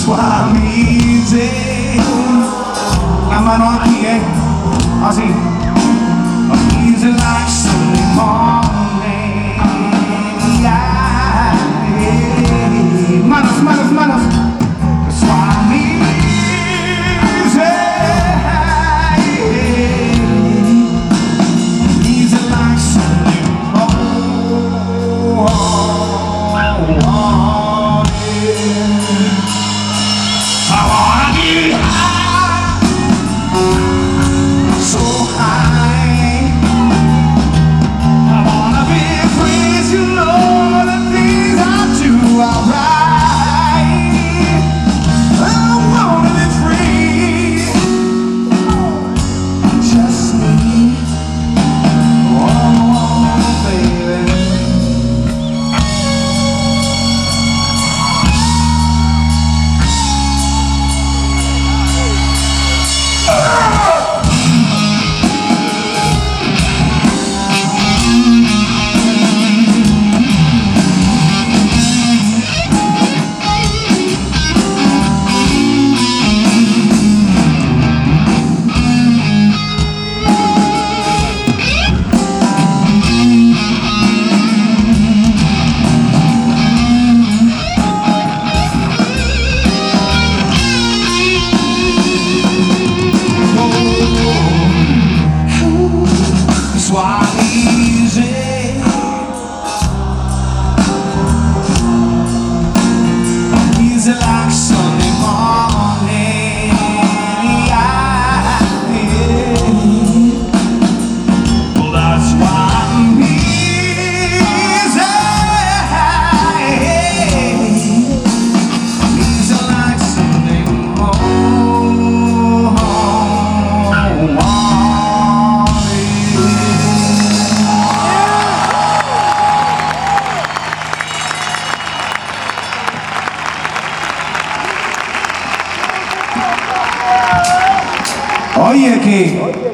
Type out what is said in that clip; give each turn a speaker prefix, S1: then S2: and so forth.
S1: Swam easy, la mano aquí, así, easy like Sunday morning, yeah. Manos, manos, manos, swam easy, easy like Sunday morning. Like Sunday morning, yeah. Well, that's why I'm easy, easy like Sunday morning. Oye, que